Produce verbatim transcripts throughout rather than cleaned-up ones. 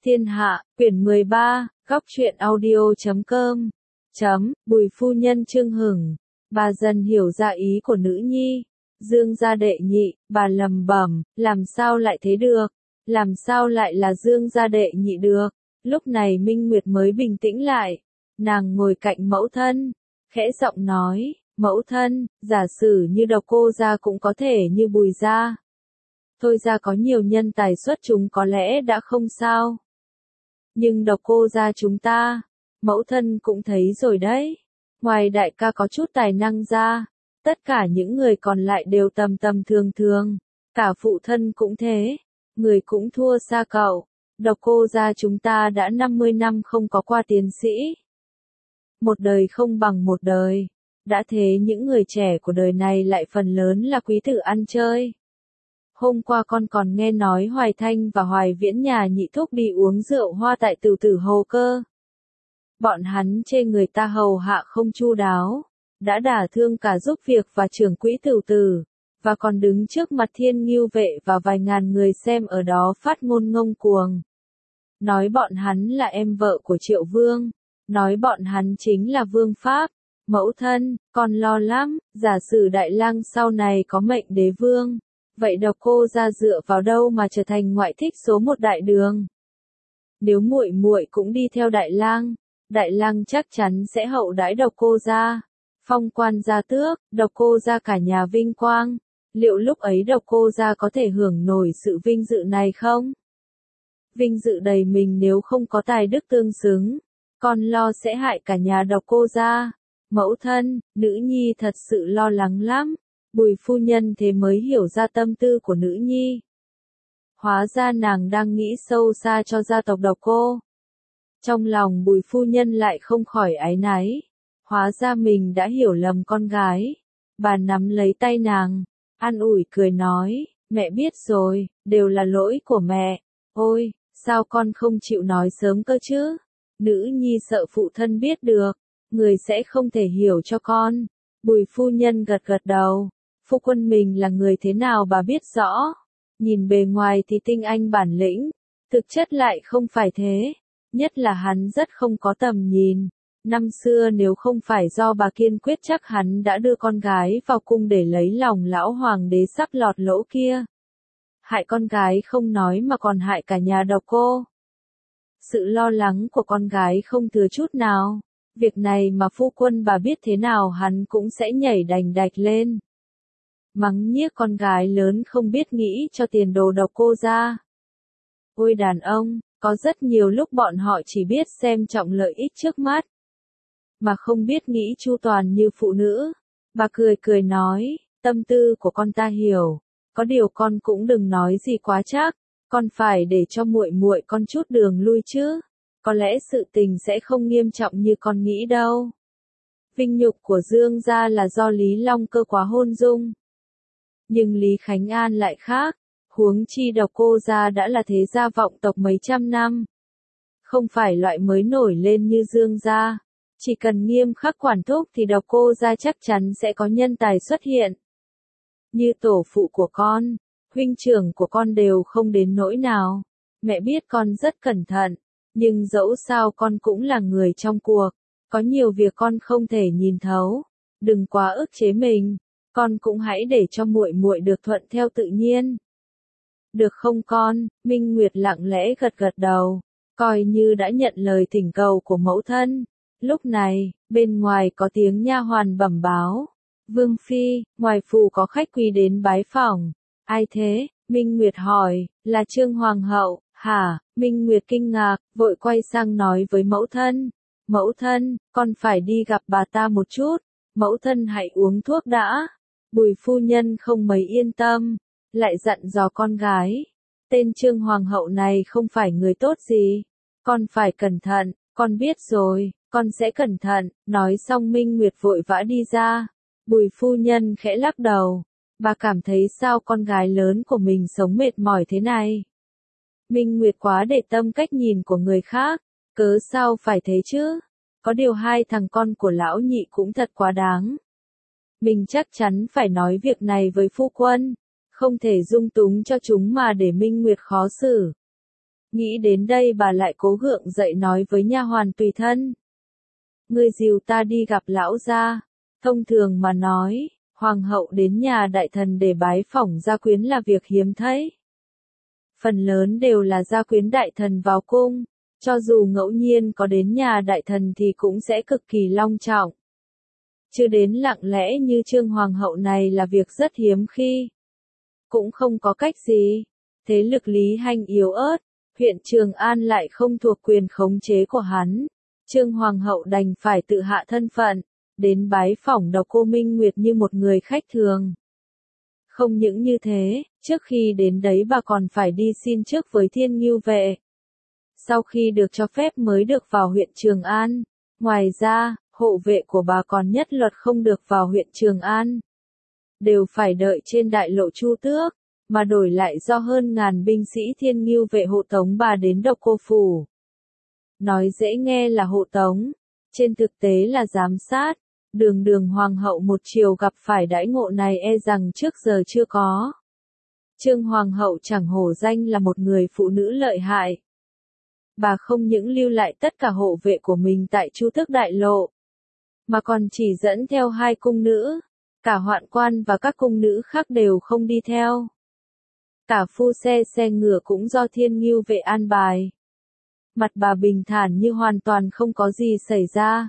Thiên Hạ, quyển mười ba, góc truyện audio chấm com, chấm, Bùi phu nhân Trương Hửng. Bà dần hiểu ra ý của nữ nhi. Dương gia đệ nhị, bà lầm bẩm, làm sao lại thế được? Làm sao lại là Dương gia đệ nhị được? Lúc này Minh Nguyệt mới bình tĩnh lại. Nàng ngồi cạnh mẫu thân, khẽ giọng nói, mẫu thân, giả sử như Độc Cô gia cũng có thể như Bùi gia. Thôi ra có nhiều nhân tài xuất chúng có lẽ đã không sao. Nhưng Độc Cô gia chúng ta, mẫu thân cũng thấy rồi đấy. Ngoài đại ca có chút tài năng ra, tất cả những người còn lại đều tầm tầm thường thường. Cả phụ thân cũng thế, người cũng thua xa cậu. Độc Cô gia chúng ta đã năm mươi năm không có qua tiến sĩ. Một đời không bằng một đời. Đã thế những người trẻ của đời này lại phần lớn là quý tử ăn chơi. Hôm qua con còn nghe nói Hoài Thanh và Hoài Viễn nhà nhị thúc đi uống rượu hoa tại Tửu Tử Hồ cơ. Bọn hắn chê người ta hầu hạ không chu đáo, đã đả thương cả giúp việc và trưởng quỹ Tửu Tử, và còn đứng trước mặt Thiên Ngưu vệ và vài ngàn người xem ở đó phát ngôn ngông cuồng. Nói bọn hắn là em vợ của Triệu Vương, nói bọn hắn chính là vương pháp. Mẫu thân, con lo lắm, giả sử Đại Lang sau này có mệnh đế vương. Vậy Độc Cô gia dựa vào đâu mà trở thành ngoại thích số một đại đường? Nếu muội muội cũng đi theo Đại Lang, Đại Lang chắc chắn sẽ hậu đãi Độc Cô gia, phong quan gia tước, Độc Cô gia cả nhà vinh quang. Liệu lúc ấy Độc Cô gia có thể hưởng nổi sự vinh dự này không? Vinh dự đầy mình nếu không có tài đức tương xứng, con lo sẽ hại cả nhà Độc Cô gia. Mẫu thân, nữ nhi thật sự lo lắng lắm. Bùi phu nhân thế mới hiểu ra tâm tư của nữ nhi. Hóa ra nàng đang nghĩ sâu xa cho gia tộc Độc Cô. Trong lòng Bùi phu nhân lại không khỏi áy náy. Hóa ra mình đã hiểu lầm con gái. Bà nắm lấy tay nàng, an ủi cười nói, mẹ biết rồi, đều là lỗi của mẹ. Ôi, sao con không chịu nói sớm cơ chứ? Nữ nhi sợ phụ thân biết được, người sẽ không thể hiểu cho con. Bùi phu nhân gật gật đầu. Phu quân mình là người thế nào bà biết rõ. Nhìn bề ngoài thì tinh anh bản lĩnh, thực chất lại không phải thế. Nhất là hắn rất không có tầm nhìn. Năm xưa nếu không phải do bà kiên quyết chắc hắn đã đưa con gái vào cung để lấy lòng lão hoàng đế sắp lọt lỗ kia. Hại con gái không nói mà còn hại cả nhà Độc Cô. Sự lo lắng của con gái không thừa chút nào. Việc này mà phu quân bà biết thế nào hắn cũng sẽ nhảy đành đạch lên. Mắng nhiếc con gái lớn không biết nghĩ cho tiền đồ Độc Cô gia. Ôi đàn ông, có rất nhiều lúc bọn họ chỉ biết xem trọng lợi ích trước mắt, mà không biết nghĩ chu toàn như phụ nữ. Bà cười cười nói, tâm tư của con ta hiểu, có điều con cũng đừng nói gì quá chắc, con phải để cho muội muội con chút đường lui chứ. Có lẽ sự tình sẽ không nghiêm trọng như con nghĩ đâu. Vinh nhục của Dương gia là do Lý Long Cơ quá hôn dung. Nhưng Lý Khánh An lại khác, huống chi Độc Cô gia đã là thế gia vọng tộc mấy trăm năm. Không phải loại mới nổi lên như Dương gia. Chỉ cần nghiêm khắc quản thúc thì Độc Cô gia chắc chắn sẽ có nhân tài xuất hiện. Như tổ phụ của con, huynh trưởng của con đều không đến nỗi nào. Mẹ biết con rất cẩn thận, nhưng dẫu sao con cũng là người trong cuộc. Có nhiều việc con không thể nhìn thấu. Đừng quá ức chế mình. Con cũng hãy để cho muội muội được thuận theo tự nhiên. Được không con? Minh Nguyệt lặng lẽ gật gật đầu, coi như đã nhận lời thỉnh cầu của mẫu thân. Lúc này, bên ngoài có tiếng nha hoàn bẩm báo. Vương phi, ngoài phủ có khách quý đến bái phỏng. Ai thế? Minh Nguyệt hỏi, là Trương Hoàng hậu. Hả? Minh Nguyệt kinh ngạc, vội quay sang nói với mẫu thân. Mẫu thân, con phải đi gặp bà ta một chút. Mẫu thân hãy uống thuốc đã. Bùi phu nhân không mấy yên tâm, lại dặn dò con gái. Tên Trương Hoàng hậu này không phải người tốt gì. Con phải cẩn thận, con biết rồi, con sẽ cẩn thận. Nói xong Minh Nguyệt vội vã đi ra. Bùi phu nhân khẽ lắc đầu. Bà cảm thấy sao con gái lớn của mình sống mệt mỏi thế này. Minh Nguyệt quá để tâm cách nhìn của người khác. Cớ sao phải thế chứ? Có điều hai thằng con của lão nhị cũng thật quá đáng. Mình chắc chắn phải nói việc này với phu quân. Không thể dung túng cho chúng mà để Minh Nguyệt khó xử. Nghĩ đến đây bà lại cố gượng dậy nói với nha hoàn tùy thân. Ngươi dìu ta đi gặp lão gia. Thông thường mà nói, hoàng hậu đến nhà đại thần để bái phỏng gia quyến là việc hiếm thấy. Phần lớn đều là gia quyến đại thần vào cung, cho dù ngẫu nhiên có đến nhà đại thần thì cũng sẽ cực kỳ long trọng. Chứ đến lặng lẽ như Trương hoàng hậu này là việc rất hiếm khi. Cũng không có cách gì, thế lực Lý Hanh yếu ớt, huyện Trường An lại không thuộc quyền khống chế của hắn. Trương hoàng hậu đành phải tự hạ thân phận, đến bái phỏng Độc Cô Minh Nguyệt như một người khách thường. Không những như thế, trước khi đến đấy bà còn phải đi xin trước với Thiên Ngưu vệ. Sau khi được cho phép mới được vào huyện Trường An. Ngoài ra, hộ vệ của bà còn nhất luật không được vào huyện Trường An. Đều phải đợi trên đại lộ Chu Tước, mà đổi lại do hơn ngàn binh sĩ Thiên Ngưu vệ hộ tống bà đến Độc Cô Phủ. Nói dễ nghe là hộ tống, trên thực tế là giám sát. Đường đường hoàng hậu một chiều gặp phải đãi ngộ này e rằng trước giờ chưa có. Trương hoàng hậu chẳng hổ danh là một người phụ nữ lợi hại. Bà không những lưu lại tất cả hộ vệ của mình tại Chu Tước đại lộ, mà còn chỉ dẫn theo hai cung nữ, cả hoạn quan và các cung nữ khác đều không đi theo. Cả phu xe xe ngựa cũng do Thiên Ngưu vệ an bài. Mặt bà bình thản như hoàn toàn không có gì xảy ra.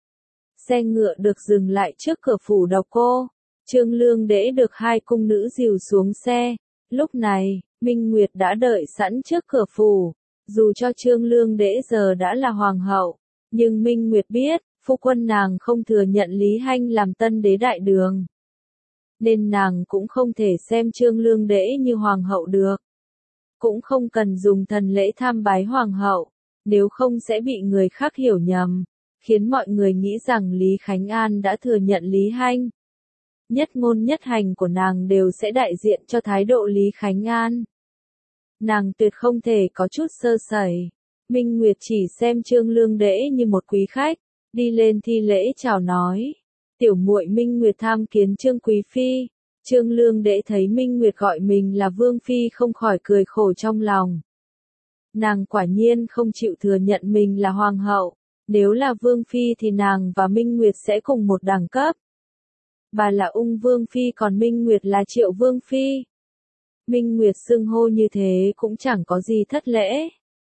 Xe ngựa được dừng lại trước cửa phủ Độc Cô. Trương Lương Đễ được hai cung nữ dìu xuống xe. Lúc này, Minh Nguyệt đã đợi sẵn trước cửa phủ. Dù cho Trương Lương Đễ giờ đã là hoàng hậu, nhưng Minh Nguyệt biết, phu quân nàng không thừa nhận Lý Hanh làm tân đế đại đường. Nên nàng cũng không thể xem Trương Lương Đễ như hoàng hậu được. Cũng không cần dùng thần lễ tham bái hoàng hậu, nếu không sẽ bị người khác hiểu nhầm, khiến mọi người nghĩ rằng Lý Khánh An đã thừa nhận Lý Hanh. Nhất ngôn nhất hành của nàng đều sẽ đại diện cho thái độ Lý Khánh An. Nàng tuyệt không thể có chút sơ sẩy. Minh Nguyệt chỉ xem Trương Lương Đễ như một quý khách, đi lên thi lễ chào nói. Tiểu muội Minh Nguyệt tham kiến Trương quý phi. Trương Lương Đễ thấy Minh Nguyệt gọi mình là Vương phi không khỏi cười khổ trong lòng. Nàng quả nhiên không chịu thừa nhận mình là hoàng hậu. Nếu là Vương phi thì nàng và Minh Nguyệt sẽ cùng một đẳng cấp. Bà là Ung Vương phi còn Minh Nguyệt là Triệu Vương phi. Minh Nguyệt xưng hô như thế cũng chẳng có gì thất lễ.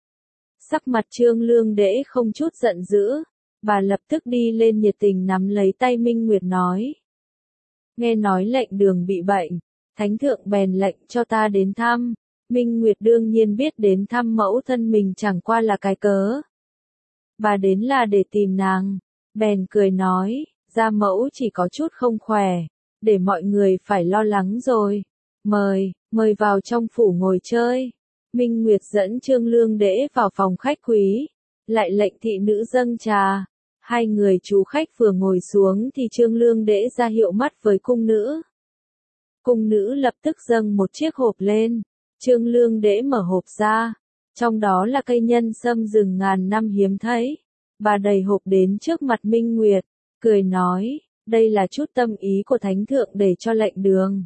Sắc mặt Trương Lương Đễ không chút giận dữ, bà lập tức đi lên nhiệt tình nắm lấy tay Minh Nguyệt nói. Nghe nói lệnh đường bị bệnh, Thánh thượng bèn lệnh cho ta đến thăm. Minh Nguyệt đương nhiên biết đến thăm mẫu thân mình chẳng qua là cái cớ. Bà đến là để tìm nàng, bèn cười nói, gia mẫu chỉ có chút không khỏe, để mọi người phải lo lắng rồi. Mời, mời vào trong phủ ngồi chơi. Minh Nguyệt dẫn Trương Lương Đễ vào phòng khách quý, lại lệnh thị nữ dâng trà. Hai người chú khách vừa ngồi xuống thì Trương Lương Đễ ra hiệu mắt với cung nữ. Cung nữ lập tức dâng một chiếc hộp lên. Trương Lương Đễ mở hộp ra, trong đó là cây nhân sâm rừng ngàn năm hiếm thấy. Bà đầy hộp đến trước mặt Minh Nguyệt, cười nói, đây là chút tâm ý của Thánh thượng để cho lệnh đường.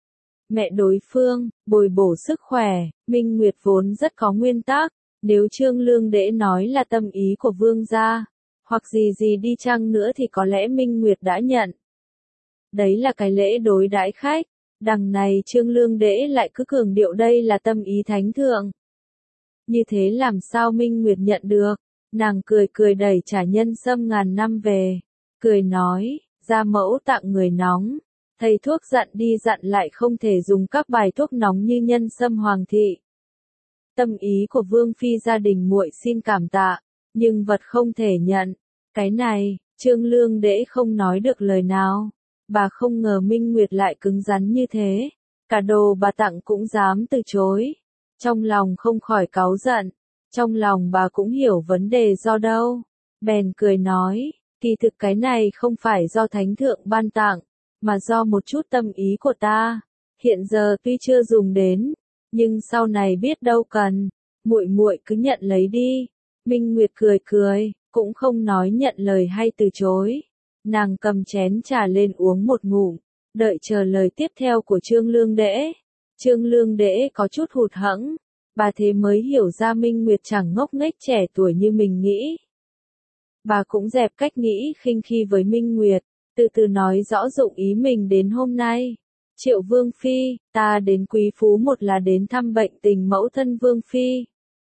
Mẹ đối phương, bồi bổ sức khỏe. Minh Nguyệt vốn rất có nguyên tắc, nếu Trương Lương Đễ nói là tâm ý của vương gia, hoặc gì gì đi chăng nữa thì có lẽ Minh Nguyệt đã nhận. Đấy là cái lễ đối đãi khách, đằng này Trương Lương Đễ lại cứ cường điệu đây là tâm ý Thánh thượng. Như thế làm sao Minh Nguyệt nhận được? Nàng cười cười đẩy trả nhân sâm ngàn năm về, cười nói, gia mẫu tặng người nóng. Thầy thuốc dặn đi dặn lại không thể dùng các bài thuốc nóng như nhân sâm hoàng thị. Tâm ý của Vương phi gia đình muội xin cảm tạ, nhưng vật không thể nhận. Cái này, Trương Lương Đễ không nói được lời nào. Bà không ngờ Minh Nguyệt lại cứng rắn như thế, cả đồ bà tặng cũng dám từ chối. Trong lòng không khỏi cáu giận, trong lòng bà cũng hiểu vấn đề do đâu. Bèn cười nói, kỳ thực cái này không phải do Thánh thượng ban tặng, mà do một chút tâm ý của ta. Hiện giờ tuy chưa dùng đến, nhưng sau này biết đâu cần, muội muội cứ nhận lấy đi. Minh Nguyệt cười cười, cũng không nói nhận lời hay từ chối. Nàng cầm chén trà lên uống một ngụm, đợi chờ lời tiếp theo của Trương Lương Đễ. Trương Lương Đễ có chút hụt hẫng, Bà thế mới hiểu ra Minh Nguyệt chẳng ngốc nghếch trẻ tuổi như mình nghĩ. Bà cũng dẹp cách nghĩ khinh khi với Minh Nguyệt, từ từ nói rõ dụng ý mình đến hôm nay. Triệu Vương Phi, ta đến Quý Phú một là đến thăm bệnh tình mẫu thân Vương Phi.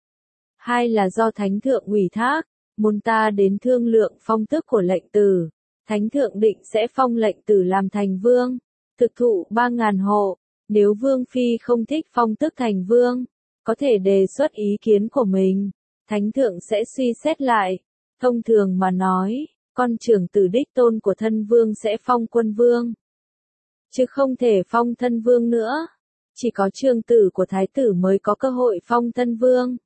Hai là do Thánh Thượng ủy thác, muốn ta đến thương lượng phong tước của lệnh tử. Thánh Thượng định sẽ phong lệnh tử làm thành vương, thực thụ ba ngàn hộ. Nếu Vương Phi không thích phong tước thành vương, có thể đề xuất ý kiến của mình. Thánh Thượng sẽ suy xét lại. Thông thường mà nói, con trưởng tử đích tôn của thân vương sẽ phong quân vương, chứ không thể phong thân vương nữa. Chỉ có trưởng tử của thái tử mới có cơ hội phong thân vương.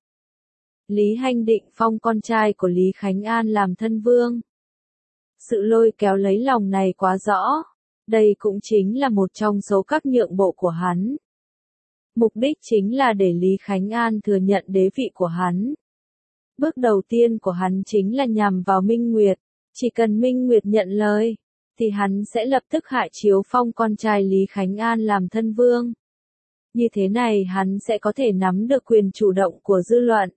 Lý Hanh định phong con trai của Lý Khánh An làm thân vương. Sự lôi kéo lấy lòng này quá rõ. Đây cũng chính là một trong số các nhượng bộ của hắn. Mục đích chính là để Lý Khánh An thừa nhận đế vị của hắn. Bước đầu tiên của hắn chính là nhằm vào Minh Nguyệt. Chỉ cần Minh Nguyệt nhận lời, thì hắn sẽ lập tức hạ chiếu phong con trai Lý Khánh An làm thân vương. Như thế này hắn sẽ có thể nắm được quyền chủ động của dư luận.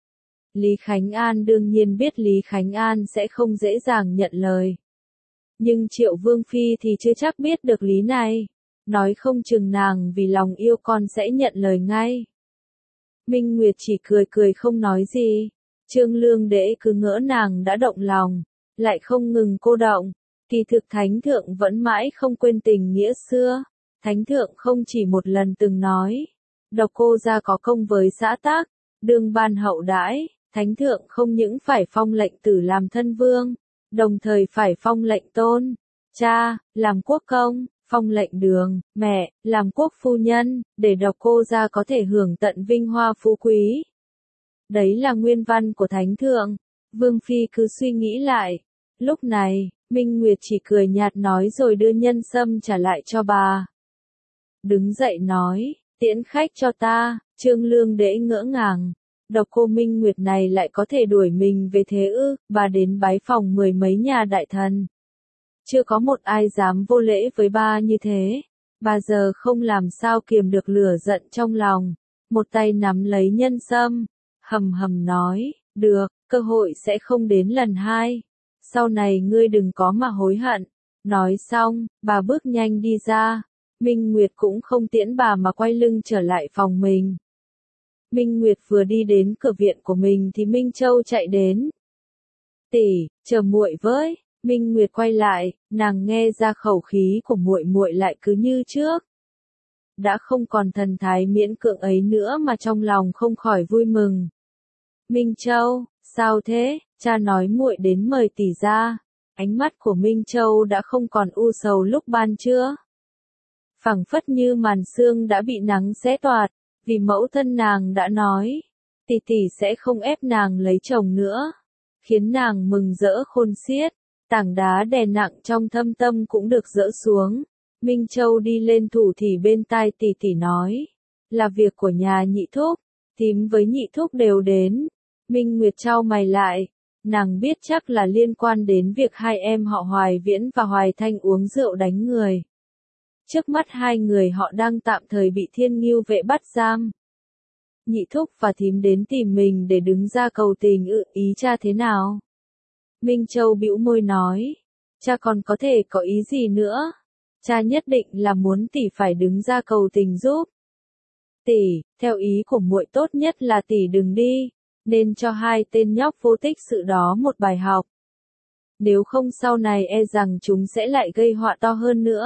Lý Khánh An đương nhiên biết Lý Khánh An sẽ không dễ dàng nhận lời. Nhưng Triệu Vương Phi thì chưa chắc biết được lý này. Nói không chừng nàng vì lòng yêu con sẽ nhận lời ngay. Minh Nguyệt chỉ cười cười không nói gì. Trương Lương Đễ cứ ngỡ nàng đã động lòng, lại không ngừng cô động. Kỳ thực Thánh Thượng vẫn mãi không quên tình nghĩa xưa. Thánh Thượng không chỉ một lần từng nói, Độc Cô gia có công với xã tắc, đương ban hậu đãi. Thánh Thượng không những phải phong lệnh tử làm thân vương, đồng thời phải phong lệnh tôn, cha, làm quốc công, phong lệnh đường, mẹ, làm quốc phu nhân, để Độc Cô gia có thể hưởng tận vinh hoa phú quý. Đấy là nguyên văn của Thánh Thượng. Vương Phi cứ suy nghĩ lại. Lúc này, Minh Nguyệt chỉ cười nhạt nói rồi đưa nhân sâm trả lại cho bà. Đứng dậy nói, tiễn khách cho ta. Trương Lương Đễ ngỡ ngàng. Độc Cô Minh Nguyệt này lại có thể đuổi mình về thế ư? Bà đến bái phòng mười mấy nhà đại thần. Chưa có một ai dám vô lễ với ba như thế. Bà giờ không làm sao kiềm được lửa giận trong lòng. Một tay nắm lấy nhân sâm, hầm hầm nói, được, cơ hội sẽ không đến lần hai. Sau này ngươi đừng có mà hối hận. Nói xong, bà bước nhanh đi ra. Minh Nguyệt cũng không tiễn bà mà quay lưng trở lại phòng mình. Minh Nguyệt vừa đi đến cửa viện của mình thì Minh Châu chạy đến. Tỷ, chờ muội với. Minh Nguyệt quay lại, nàng nghe ra khẩu khí của muội muội lại cứ như trước. Đã không còn thần thái miễn cưỡng ấy nữa mà trong lòng không khỏi vui mừng. Minh Châu, sao thế? Cha nói muội đến mời tỷ ra. Ánh mắt của Minh Châu đã không còn u sầu lúc ban trưa. Phẳng phất như màn sương đã bị nắng xé toạc, vì mẫu thân nàng đã nói, tỷ tỷ sẽ không ép nàng lấy chồng nữa, khiến nàng mừng rỡ khôn xiết. Tảng đá đè nặng trong thâm tâm cũng được dỡ xuống. Minh Châu đi lên thủ thỉ bên tai tỷ tỷ nói, là việc của nhà nhị thúc, thím với nhị thúc đều đến. Minh Nguyệt chau mày lại, nàng biết chắc là liên quan đến việc hai em họ Hoài Viễn và Hoài Thanh uống rượu đánh người. Trước mắt hai người họ đang tạm thời bị Thiên Ngưu vệ bắt giam. Nhị thúc và thím đến tìm mình để đứng ra cầu tình ự ý cha thế nào? Minh Châu bĩu môi nói, cha còn có thể có ý gì nữa? Cha nhất định là muốn tỷ phải đứng ra cầu tình giúp. Tỷ, theo ý của muội tốt nhất là tỷ đừng đi, nên cho hai tên nhóc vô tích sự đó một bài học. Nếu không sau này e rằng chúng sẽ lại gây họa to hơn nữa.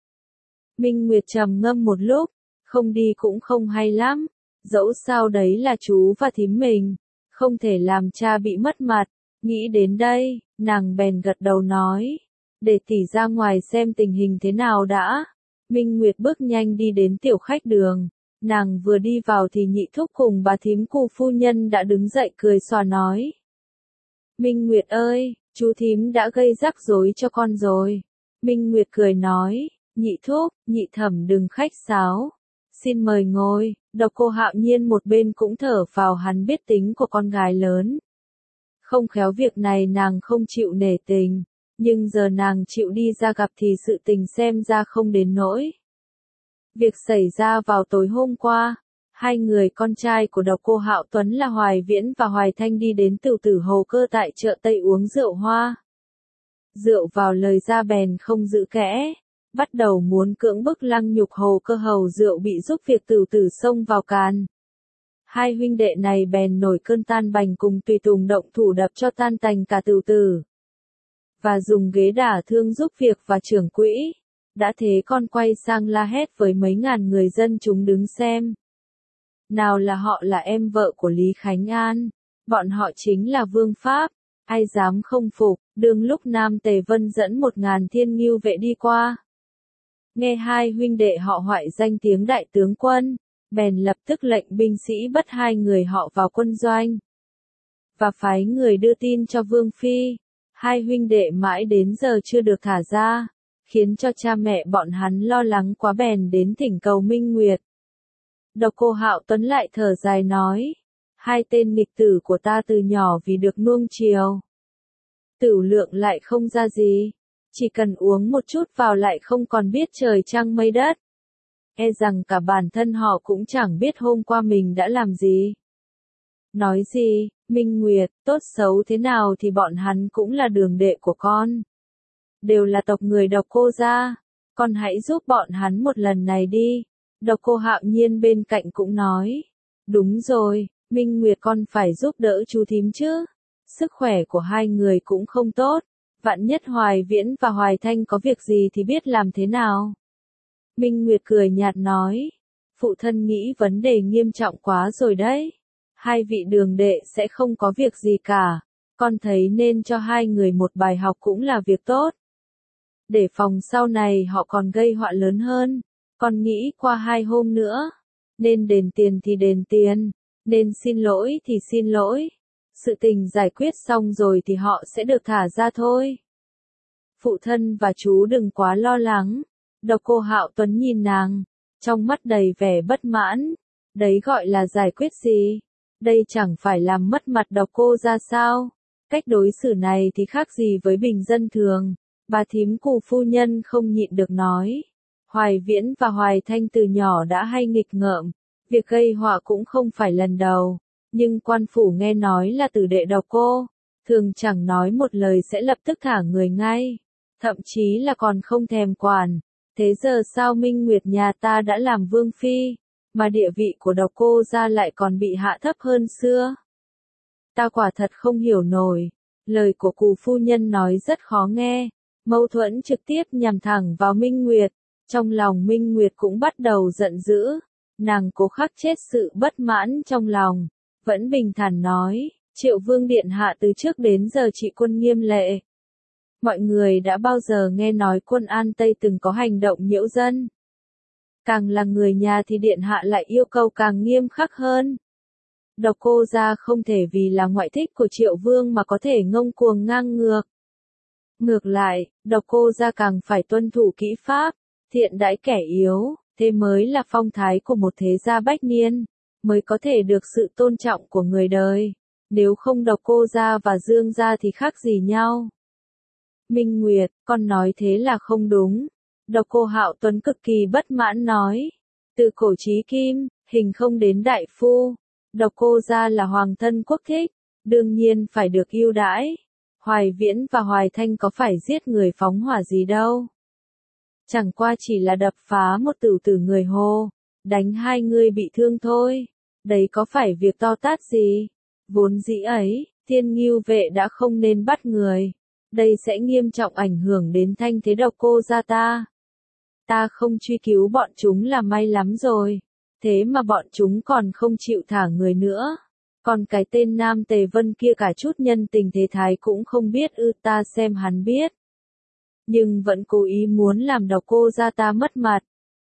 Minh Nguyệt trầm ngâm một lúc, không đi cũng không hay lắm, dẫu sao đấy là chú và thím mình, không thể làm cha bị mất mặt. Nghĩ đến đây, nàng bèn gật đầu nói, để tỷ ra ngoài xem tình hình thế nào đã. Minh Nguyệt bước nhanh đi đến tiểu khách đường, nàng vừa đi vào thì nhị thúc cùng bà thím cu phu nhân đã đứng dậy cười xòa nói. Minh Nguyệt ơi, chú thím đã gây rắc rối cho con rồi. Minh Nguyệt cười nói, nhị thúc, nhị thẩm đừng khách sáo. Xin mời ngồi. Độc Cô Hạo Nhiên một bên cũng thở phào, hắn biết tính của con gái lớn. Không khéo việc này nàng không chịu nể tình, nhưng giờ nàng chịu đi ra gặp thì sự tình xem ra không đến nỗi. Việc xảy ra vào tối hôm qua, Hai người con trai của độc cô Hạo Tuấn là Hoài Viễn và Hoài Thanh đi đến Tửu Tử Hầu Cơ tại chợ Tây uống rượu hoa. Rượu vào lời ra bèn không giữ kẽ, bắt đầu muốn cưỡng bức Lăng Nhục Hầu Cơ hầu rượu bị giúp việc Tửu Tử xông vào càn. Hai huynh đệ này bèn nổi cơn tan bành cùng tùy tùng động thủ đập cho tan tành cả Tửu Tử. Và dùng ghế đả thương giúp việc và trưởng quỹ. Đã thế con quay sang la hét với mấy ngàn người dân chúng đứng xem. Nào là họ là em vợ của Lý Khánh An, bọn họ chính là vương pháp, ai dám không phục. Đương lúc Nam Tề Vân dẫn một ngàn thiên ngưu vệ đi qua. Nghe hai huynh đệ họ hoại danh tiếng đại tướng quân, bèn lập tức lệnh binh sĩ bắt hai người họ vào quân doanh. Và phái người đưa tin cho Vương Phi, hai huynh đệ mãi đến giờ chưa được thả ra, khiến cho cha mẹ bọn hắn lo lắng quá bèn đến thỉnh cầu Minh Nguyệt. Độc Cô Hạo Tuấn lại thở dài nói, hai tên nghịch tử của ta từ nhỏ vì được nuông chiều. Tửu lượng lại không ra gì, chỉ cần uống một chút vào lại không còn biết trời trăng mây đất. E rằng cả bản thân họ cũng chẳng biết hôm qua mình đã làm gì. Nói gì, Minh Nguyệt, tốt xấu thế nào thì bọn hắn cũng là đường đệ của con. Đều là tộc người Độc Cô gia, con hãy giúp bọn hắn một lần này đi. Độc Cô Hạo Nhiên bên cạnh cũng nói, đúng rồi, Minh Nguyệt con phải giúp đỡ chú thím chứ. Sức khỏe của hai người cũng không tốt, vạn nhất Hoài Viễn và Hoài Thanh có việc gì thì biết làm thế nào. Minh Nguyệt cười nhạt nói, phụ thân nghĩ vấn đề nghiêm trọng quá rồi đấy. Hai vị đường đệ sẽ không có việc gì cả, con thấy nên cho hai người một bài học cũng là việc tốt. Để phòng sau này họ còn gây họa lớn hơn, con nghĩ qua hai hôm nữa, nên đền tiền thì đền tiền, nên xin lỗi thì xin lỗi. Sự tình giải quyết xong rồi thì họ sẽ được thả ra thôi. Phụ thân và chú đừng quá lo lắng. Độc Cô Hạo Tuấn nhìn nàng, trong mắt đầy vẻ bất mãn. Đấy gọi là giải quyết gì? Đây chẳng phải làm mất mặt Độc Cô ra sao? Cách đối xử này thì khác gì với bình dân thường. Bà thím Cù phu nhân không nhịn được nói. Hoài Viễn và Hoài Thanh từ nhỏ đã hay nghịch ngợm. Việc gây họa cũng không phải lần đầu. Nhưng quan phủ nghe nói là tử đệ Độc Cô, thường chẳng nói một lời sẽ lập tức thả người ngay, thậm chí là còn không thèm quản. Thế giờ sao Minh Nguyệt nhà ta đã làm vương phi, mà địa vị của Độc Cô gia lại còn bị hạ thấp hơn xưa? Ta quả thật không hiểu nổi. Lời của Cù phu nhân nói rất khó nghe, mâu thuẫn trực tiếp nhằm thẳng vào Minh Nguyệt. Trong lòng Minh Nguyệt cũng bắt đầu giận dữ, nàng cố khắc chết sự bất mãn trong lòng. Vẫn bình thản nói, Triệu Vương Điện Hạ từ trước đến giờ trị quân nghiêm lệ. Mọi người đã bao giờ nghe nói quân An Tây từng có hành động nhiễu dân. Càng là người nhà thì Điện Hạ lại yêu cầu càng nghiêm khắc hơn. Độc Cô gia không thể vì là ngoại thích của Triệu Vương mà có thể ngông cuồng ngang ngược. Ngược lại, Độc Cô gia càng phải tuân thủ kỹ pháp, thiện đãi kẻ yếu, thế mới là phong thái của một thế gia bách niên, mới có thể được sự tôn trọng của người đời. Nếu không Độc Cô gia và Dương gia thì khác gì nhau. Minh Nguyệt, con nói thế là không đúng. Độc Cô Hạo Tuấn cực kỳ bất mãn nói. Từ cổ chí kim, hình không đến đại phu. Độc Cô gia là hoàng thân quốc thích, đương nhiên phải được ưu đãi. Hoài Viễn và Hoài Thanh có phải giết người phóng hỏa gì đâu. Chẳng qua chỉ là đập phá một tửu tử người Hồ, đánh hai người bị thương thôi. Đấy có phải việc to tát gì? Vốn dĩ ấy, thiên ngưu vệ đã không nên bắt người. Đây sẽ nghiêm trọng ảnh hưởng đến thanh thế Độc Cô gia ta. Ta không truy cứu bọn chúng là may lắm rồi. Thế mà bọn chúng còn không chịu thả người nữa. Còn cái tên Nam Tề Vân kia cả chút nhân tình thế thái cũng không biết ư, ta xem hắn biết. Nhưng vẫn cố ý muốn làm Độc Cô gia ta mất mặt.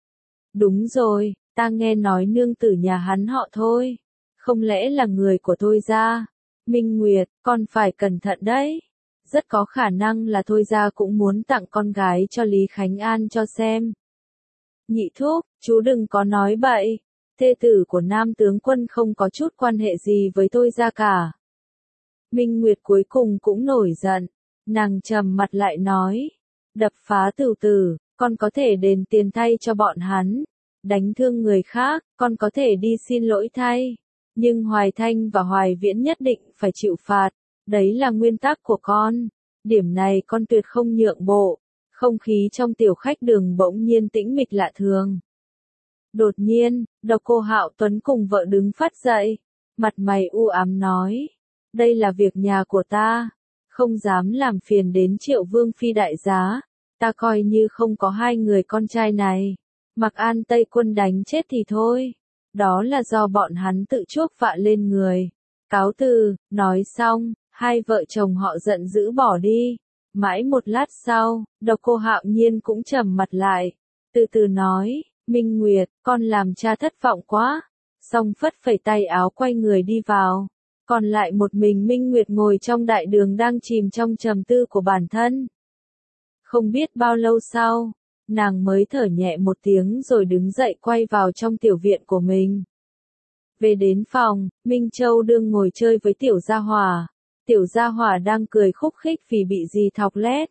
Đúng rồi, ta nghe nói nương tử nhà hắn họ Thôi. Không lẽ là người của Thôi gia? Minh Nguyệt, con phải cẩn thận đấy. Rất có khả năng là Thôi gia cũng muốn tặng con gái cho Lý Khánh An cho xem. Nhị thúc, chú đừng có nói bậy. Thê tử của Nam tướng quân không có chút quan hệ gì với Thôi gia cả. Minh Nguyệt cuối cùng cũng nổi giận. Nàng trầm mặt lại nói. Đập phá tửu tử, con có thể đền tiền thay cho bọn hắn. đánh thương người khác, con có thể đi xin lỗi thay. Nhưng Hoài Thanh và Hoài Viễn nhất định phải chịu phạt, đấy là nguyên tắc của con. Điểm này con tuyệt không nhượng bộ. Không khí trong tiểu khách đường bỗng nhiên tĩnh mịch lạ thường. Đột nhiên, Độc Cô Hạo Tuấn cùng vợ đứng phát dậy, mặt mày u ám nói, đây là việc nhà của ta, không dám làm phiền đến Triệu Vương phi đại giá, ta coi như không có hai người con trai này, mặc An Tây Quân đánh chết thì thôi, đó là do bọn hắn tự chuốc vạ lên người. Cáo từ, nói xong, hai vợ chồng họ giận dữ bỏ đi. Mãi một lát sau, Độc Cô Hạo Nhiên cũng trầm mặt lại, từ từ nói, Minh Nguyệt, con làm cha thất vọng quá. Xong phất phẩy tay áo quay người đi vào, còn lại một mình Minh Nguyệt ngồi trong đại đường đang chìm trong trầm tư của bản thân. Không biết bao lâu sau, nàng mới thở nhẹ một tiếng rồi đứng dậy quay vào trong tiểu viện của mình. Về đến phòng, Minh Châu đương ngồi chơi với Tiểu Gia Hỏa. Tiểu Gia Hỏa đang cười khúc khích vì bị dì thọc lét.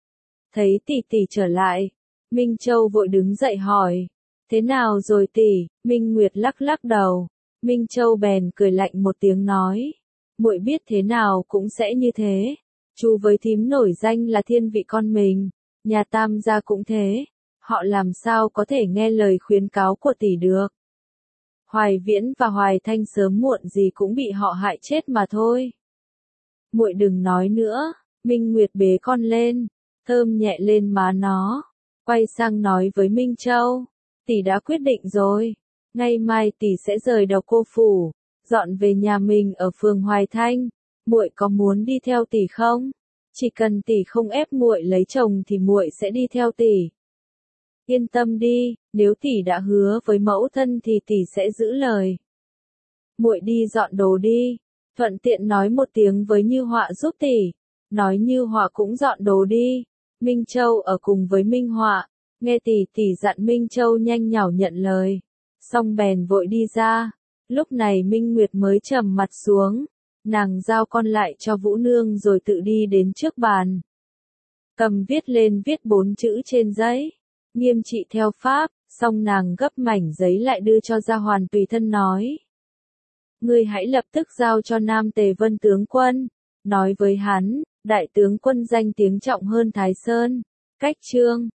Thấy tỷ tỷ trở lại, Minh Châu vội đứng dậy hỏi, thế nào rồi tỷ? Minh Nguyệt lắc lắc đầu. Minh Châu bèn cười lạnh một tiếng nói, muội biết thế nào cũng sẽ như thế. Chú với thím nổi danh là thiên vị con mình, nhà Tam gia cũng thế, họ làm sao có thể nghe lời khuyến cáo của tỷ được. Hoài Viễn và Hoài Thanh sớm muộn gì cũng bị họ hại chết mà thôi. Muội đừng nói nữa. Minh Nguyệt bế con lên, thơm nhẹ lên má nó, quay sang nói với Minh Châu, tỷ đã quyết định rồi, ngày mai tỷ sẽ rời Độc Cô phủ, dọn về nhà mình ở phường Hoài Thanh, muội có muốn đi theo tỷ không? Chỉ cần tỷ không ép muội lấy chồng thì muội sẽ đi theo tỷ. Yên tâm đi, nếu tỷ đã hứa với mẫu thân thì tỷ sẽ giữ lời. Muội đi dọn đồ đi, thuận tiện nói một tiếng với Như Họa giúp tỷ, nói Như Họa cũng dọn đồ đi. Minh Châu ở cùng với Minh Họa, nghe tỷ tỷ dặn Minh Châu nhanh nhảu nhận lời, xong bèn vội đi ra. Lúc này Minh Nguyệt mới trầm mặt xuống, nàng giao con lại cho Vũ Nương rồi tự đi đến trước bàn, cầm viết lên viết bốn chữ trên giấy, nghiêm trị theo pháp, xong nàng gấp mảnh giấy lại đưa cho Gia Hoàn tùy thân nói. Ngươi hãy lập tức giao cho Nam Tề Vân tướng quân, nói với hắn, đại tướng quân danh tiếng trọng hơn Thái Sơn. Cách chương